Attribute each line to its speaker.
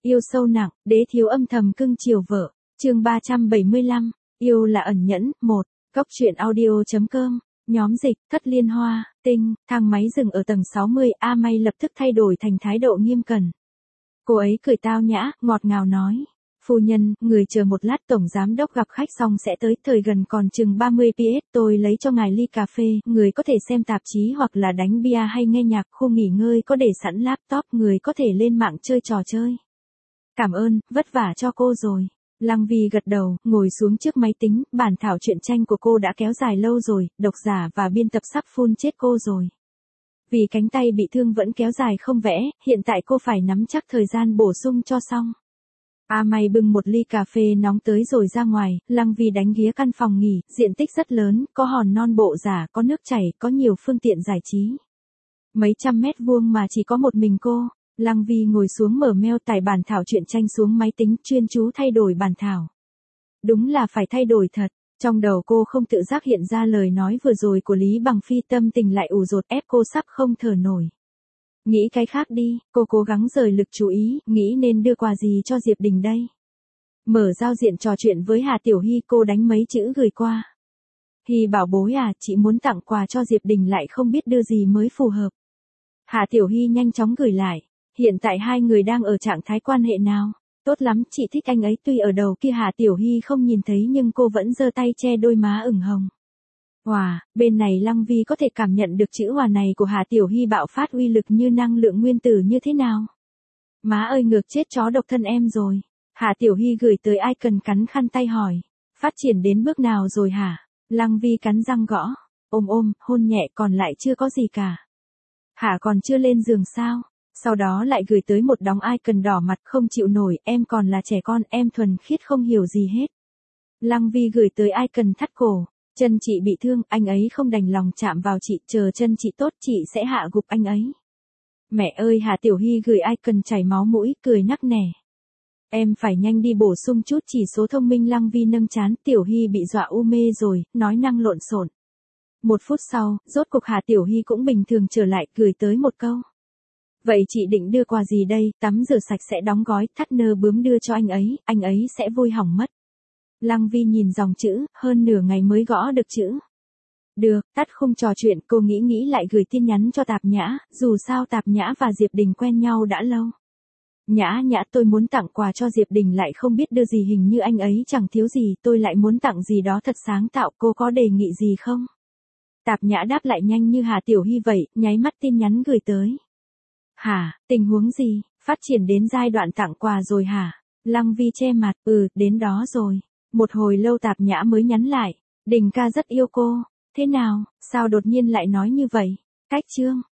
Speaker 1: Yêu sâu nặng, đế thiếu âm thầm cưng chiều vợ. Chương 375, yêu là ẩn nhẫn. 1. Góc truyện audio.com. Nhóm dịch, Thất Liên Hoa, Tinh. Thang máy dừng ở tầng 60, A May lập tức thay đổi thành thái độ nghiêm cẩn. Cô ấy cười tao nhã, ngọt ngào nói. Phu nhân, người chờ một lát, tổng giám đốc gặp khách xong sẽ tới, thời gần còn chừng 30 PS, tôi lấy cho ngài ly cà phê, người có thể xem tạp chí hoặc là đánh bia hay nghe nhạc, khu nghỉ ngơi có để sẵn laptop, người có thể lên mạng chơi trò chơi. Cảm ơn, vất vả cho cô rồi. Lăng Vi gật đầu, ngồi xuống trước máy tính, bản thảo truyện tranh của cô đã kéo dài lâu rồi, độc giả và biên tập sắp phun chết cô rồi. Vì cánh tay bị thương vẫn kéo dài không vẽ, hiện tại cô phải nắm chắc thời gian bổ sung cho xong. A May bưng một ly cà phê nóng tới rồi ra ngoài, Lăng Vi đánh ghía căn phòng nghỉ, diện tích rất lớn, có hòn non bộ giả, có nước chảy, có nhiều phương tiện giải trí. Mấy trăm mét vuông mà chỉ có một mình cô. Lăng Vi ngồi xuống mở mail, tải bản thảo truyện tranh xuống máy tính, chuyên chú thay đổi bản thảo. Đúng là phải thay đổi thật. Trong đầu cô không tự giác hiện ra lời nói vừa rồi của Lý Bằng Phi, tâm tình lại ủ rột ép cô sắp không thở nổi. Nghĩ cái khác đi, cô cố gắng rời lực chú ý, nghĩ nên đưa quà gì cho Diệp Đình đây. Mở giao diện trò chuyện với Hà Tiểu Hy, cô đánh mấy chữ gửi qua. Hy bảo bối à, chị muốn tặng quà cho Diệp Đình lại không biết đưa gì mới phù hợp. Hà Tiểu Hy nhanh chóng gửi lại. Hiện tại hai người đang ở trạng thái quan hệ nào? Tốt lắm, chị thích anh ấy. Tuy ở đầu kia Hà Tiểu Hy không nhìn thấy nhưng cô vẫn giơ tay che đôi má ửng hồng. Wow, bên này Lăng Vi có thể cảm nhận được chữ hòa này của Hà Tiểu Hy bạo phát uy lực như năng lượng nguyên tử như thế nào. Má ơi, ngược chết chó độc thân em rồi. Hà Tiểu Hy gửi tới icon cắn khăn tay hỏi. Phát triển đến bước nào rồi hả? Lăng Vi cắn răng gõ. Ôm, hôn nhẹ, còn lại chưa có gì cả. Hả, còn chưa lên giường sao? Sau đó lại gửi tới một đống icon đỏ mặt, không chịu nổi, em còn là trẻ con, em thuần khiết không hiểu gì hết. Lăng Vi gửi tới icon thắt cổ. Chân chị bị thương, anh ấy không đành lòng chạm vào chị, chờ chân chị tốt chị sẽ hạ gục anh ấy. Mẹ ơi, Hà Tiểu Hy gửi icon chảy máu mũi, cười nắc nẻ. Em phải nhanh đi bổ sung chút chỉ số thông minh. Lăng Vi nâng trán, Tiểu Hy bị dọa u mê rồi, nói năng lộn xộn. 1 phút sau, rốt cuộc Hà Tiểu Hy cũng bình thường trở lại, gửi tới một câu. Vậy chị định đưa quà gì đây? Tắm rửa sạch sẽ đóng gói, thắt nơ bướm đưa cho anh ấy sẽ vui hỏng mất. Lăng Vi nhìn dòng chữ, hơn nửa ngày mới gõ được chữ. Được, tắt khung trò chuyện, cô nghĩ lại gửi tin nhắn cho Tạp Nhã, dù sao Tạp Nhã và Diệp Đình quen nhau đã lâu. Nhã, tôi muốn tặng quà cho Diệp Đình lại không biết đưa gì, hình như anh ấy chẳng thiếu gì, tôi lại muốn tặng gì đó thật sáng tạo, cô có đề nghị gì không? Tạp Nhã đáp lại nhanh như Hà Tiểu Hy vậy, nháy mắt tin nhắn gửi tới. Hả, tình huống gì, phát triển đến giai đoạn tặng quà rồi hả? Lăng Vi che mặt, đến đó rồi. Một hồi lâu Tạp Nhã mới nhắn lại, Đình ca rất yêu cô. Thế nào, sao đột nhiên lại nói như vậy? Cách chương.